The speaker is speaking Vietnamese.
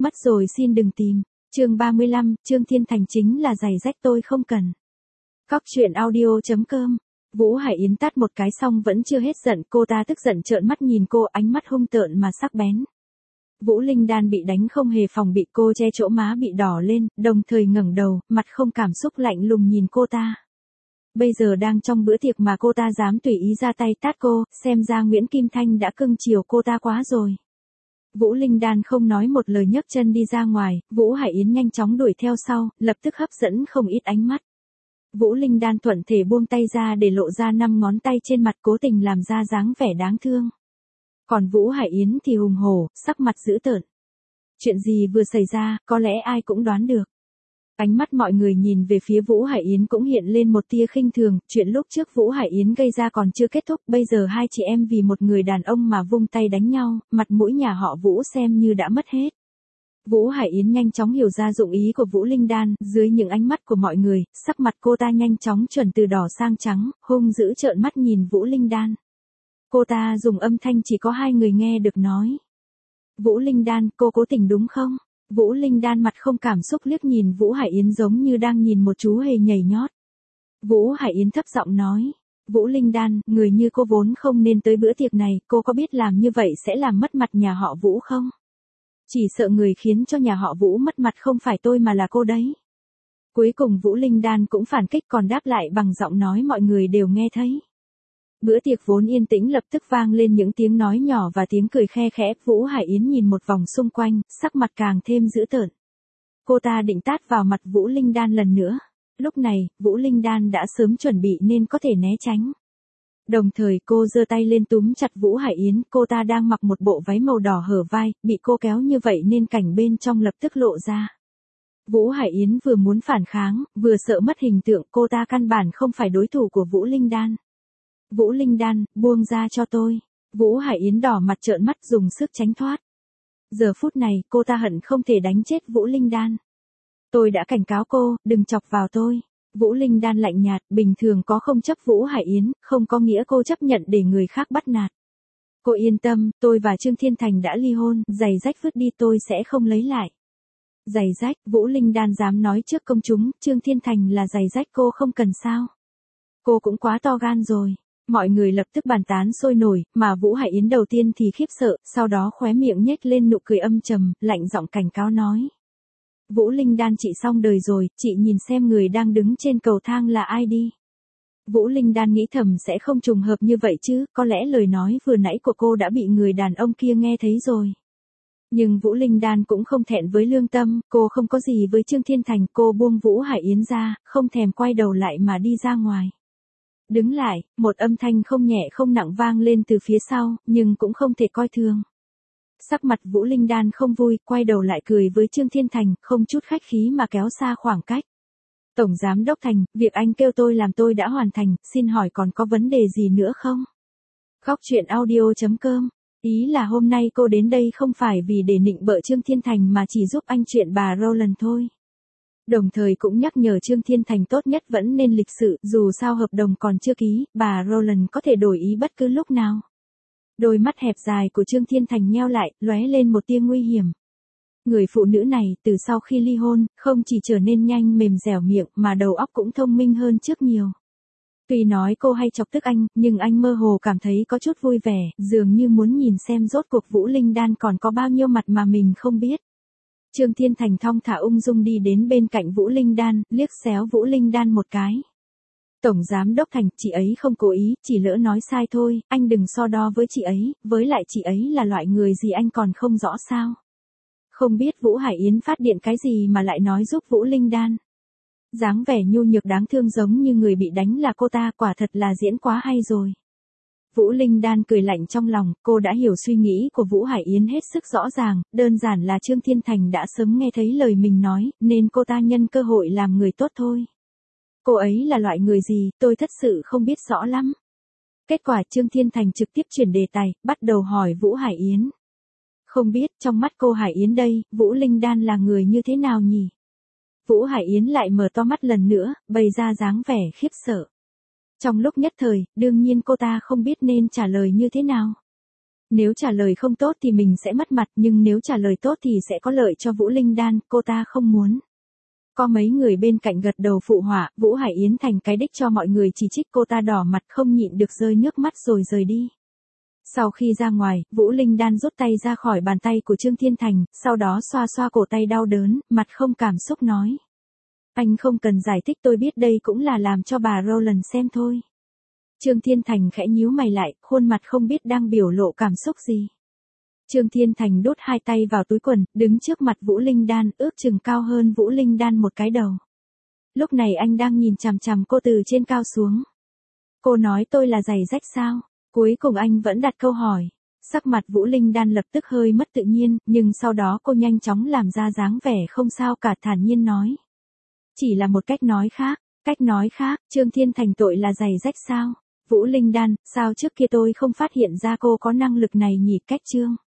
Mất rồi xin đừng tìm. Chương 35, Trương Thiên Thành chính là giày rách tôi không cần. Cóc truyện audio.com. Vũ Hải Yến tát một cái xong vẫn chưa hết giận, cô ta tức giận trợn mắt nhìn cô, ánh mắt hung tợn mà sắc bén. Vũ Linh Đan bị đánh không hề phòng bị, cô che chỗ má bị đỏ lên, đồng thời ngẩng đầu, mặt không cảm xúc lạnh lùng nhìn cô ta. Bây giờ đang trong bữa tiệc mà cô ta dám tùy ý ra tay tát cô, xem ra Nguyễn Kim Thanh đã cưng chiều cô ta quá rồi. Vũ Linh Đan không nói một lời nhấc chân đi ra ngoài, Vũ Hải Yến nhanh chóng đuổi theo sau, lập tức hấp dẫn không ít ánh mắt. Vũ Linh Đan thuận thể buông tay ra để lộ ra 5 ngón tay trên mặt, cố tình làm ra dáng vẻ đáng thương. Còn Vũ Hải Yến thì hùng hổ, sắc mặt dữ tợn. Chuyện gì vừa xảy ra, có lẽ ai cũng đoán được. Ánh mắt mọi người nhìn về phía Vũ Hải Yến cũng hiện lên một tia khinh thường, chuyện lúc trước Vũ Hải Yến gây ra còn chưa kết thúc, bây giờ hai chị em vì một người đàn ông mà vung tay đánh nhau, mặt mũi nhà họ Vũ xem như đã mất hết. Vũ Hải Yến nhanh chóng hiểu ra dụng ý của Vũ Linh Đan, dưới những ánh mắt của mọi người, sắc mặt cô ta nhanh chóng chuyển từ đỏ sang trắng, hung dữ trợn mắt nhìn Vũ Linh Đan. Cô ta dùng âm thanh chỉ có 2 người nghe được nói. Vũ Linh Đan, cô cố tình đúng không? Vũ Linh Đan mặt không cảm xúc liếc nhìn Vũ Hải Yến giống như đang nhìn một chú hề nhảy nhót. Vũ Hải Yến thấp giọng nói. Vũ Linh Đan, người như cô vốn không nên tới bữa tiệc này, cô có biết làm như vậy sẽ làm mất mặt nhà họ Vũ không? Chỉ sợ người khiến cho nhà họ Vũ mất mặt không phải tôi mà là cô đấy. Cuối cùng Vũ Linh Đan cũng phản kích còn đáp lại bằng giọng nói mọi người đều nghe thấy. Bữa tiệc vốn yên tĩnh lập tức vang lên những tiếng nói nhỏ và tiếng cười khe khẽ. Vũ Hải Yến nhìn một vòng xung quanh, sắc mặt càng thêm dữ tợn. Cô ta định tát vào mặt Vũ Linh Đan lần nữa. Lúc này, Vũ Linh Đan đã sớm chuẩn bị nên có thể né tránh. Đồng thời cô giơ tay lên túm chặt Vũ Hải Yến, cô ta đang mặc một bộ váy màu đỏ hở vai, bị cô kéo như vậy nên cảnh bên trong lập tức lộ ra. Vũ Hải Yến vừa muốn phản kháng, vừa sợ mất hình tượng, cô ta căn bản không phải đối thủ của Vũ Linh Đan. Vũ Linh Đan, buông ra cho tôi. Vũ Hải Yến đỏ mặt trợn mắt dùng sức tránh thoát. Giờ phút này, cô ta hận không thể đánh chết Vũ Linh Đan. Tôi đã cảnh cáo cô, đừng chọc vào tôi. Vũ Linh Đan lạnh nhạt, bình thường có không chấp Vũ Hải Yến, không có nghĩa cô chấp nhận để người khác bắt nạt. Cô yên tâm, tôi và Trương Thiên Thành đã ly hôn, giày rách vứt đi tôi sẽ không lấy lại. Giày rách, Vũ Linh Đan dám nói trước công chúng, Trương Thiên Thành là giày rách cô không cần sao. Cô cũng quá to gan rồi. Mọi người lập tức bàn tán sôi nổi, mà Vũ Hải Yến đầu tiên thì khiếp sợ, sau đó khóe miệng nhếch lên nụ cười âm trầm, lạnh giọng cảnh cáo nói. Vũ Linh Đan chị xong đời rồi, chị nhìn xem người đang đứng trên cầu thang là ai đi. Vũ Linh Đan nghĩ thầm sẽ không trùng hợp như vậy chứ, có lẽ lời nói vừa nãy của cô đã bị người đàn ông kia nghe thấy rồi. Nhưng Vũ Linh Đan cũng không thẹn với lương tâm, cô không có gì với Trương Thiên Thành, cô buông Vũ Hải Yến ra, không thèm quay đầu lại mà đi ra ngoài. Đứng lại, một âm thanh không nhẹ không nặng vang lên từ phía sau, nhưng cũng không thể coi thường. Sắc mặt Vũ Linh Đan không vui, quay đầu lại cười với Trương Thiên Thành, không chút khách khí mà kéo xa khoảng cách. Tổng Giám Đốc Thành, việc anh kêu tôi làm tôi đã hoàn thành, xin hỏi còn có vấn đề gì nữa không? Cóc truyện audio.com. Ý là hôm nay cô đến đây không phải vì để nịnh bợ Trương Thiên Thành mà chỉ giúp anh chuyện bà Roland thôi. Đồng thời cũng nhắc nhở Trương Thiên Thành tốt nhất vẫn nên lịch sự, dù sao hợp đồng còn chưa ký, bà Roland có thể đổi ý bất cứ lúc nào. Đôi mắt hẹp dài của Trương Thiên Thành nheo lại, lóe lên một tia nguy hiểm. Người phụ nữ này, từ sau khi ly hôn, không chỉ trở nên nhanh mềm dẻo miệng, mà đầu óc cũng thông minh hơn trước nhiều. Tuy nói cô hay chọc tức anh, nhưng anh mơ hồ cảm thấy có chút vui vẻ, dường như muốn nhìn xem rốt cuộc Vũ Linh Đan còn có bao nhiêu mặt mà mình không biết. Trương Thiên Thành thong thả ung dung đi đến bên cạnh Vũ Linh Đan, liếc xéo Vũ Linh Đan một cái. Tổng Giám Đốc Thành, chị ấy không cố ý, chỉ lỡ nói sai thôi, anh đừng so đo với chị ấy, với lại chị ấy là loại người gì anh còn không rõ sao. Không biết Vũ Hải Yến phát điện cái gì mà lại nói giúp Vũ Linh Đan. Dáng vẻ nhu nhược đáng thương giống như người bị đánh là cô ta, quả thật là diễn quá hay rồi. Vũ Linh Đan cười lạnh trong lòng, cô đã hiểu suy nghĩ của Vũ Hải Yến hết sức rõ ràng, đơn giản là Trương Thiên Thành đã sớm nghe thấy lời mình nói, nên cô ta nhân cơ hội làm người tốt thôi. Cô ấy là loại người gì, tôi thật sự không biết rõ lắm. Kết quả Trương Thiên Thành trực tiếp chuyển đề tài, bắt đầu hỏi Vũ Hải Yến. Không biết trong mắt cô Hải Yến đây, Vũ Linh Đan là người như thế nào nhỉ? Vũ Hải Yến lại mở to mắt lần nữa, bày ra dáng vẻ khiếp sợ. Trong lúc nhất thời, đương nhiên cô ta không biết nên trả lời như thế nào. Nếu trả lời không tốt thì mình sẽ mất mặt, nhưng nếu trả lời tốt thì sẽ có lợi cho Vũ Linh Đan, cô ta không muốn. Có mấy người bên cạnh gật đầu phụ họa, Vũ Hải Yến thành cái đích cho mọi người chỉ trích, cô ta đỏ mặt không nhịn được rơi nước mắt rồi rời đi. Sau khi ra ngoài, Vũ Linh Đan rút tay ra khỏi bàn tay của Trương Thiên Thành, sau đó xoa xoa cổ tay đau đớn, mặt không cảm xúc nói. Anh không cần giải thích, tôi biết đây cũng là làm cho bà Roland xem thôi. Trương Thiên Thành khẽ nhíu mày lại, khuôn mặt không biết đang biểu lộ cảm xúc gì. Trương Thiên Thành đút hai tay vào túi quần, đứng trước mặt Vũ Linh Đan, ước chừng cao hơn Vũ Linh Đan một cái đầu. Lúc này anh đang nhìn chằm chằm cô từ trên cao xuống. Cô nói tôi là giày rách sao? Cuối cùng anh vẫn đặt câu hỏi. Sắc mặt Vũ Linh Đan lập tức hơi mất tự nhiên, nhưng sau đó cô nhanh chóng làm ra dáng vẻ không sao cả, thản nhiên nói. Chỉ là một cách nói khác. Cách nói khác, Trương Thiên Thành tội là giày rách sao? Vũ Linh Đan, sao trước kia tôi không phát hiện ra cô có năng lực này nhỉ? Cách Trương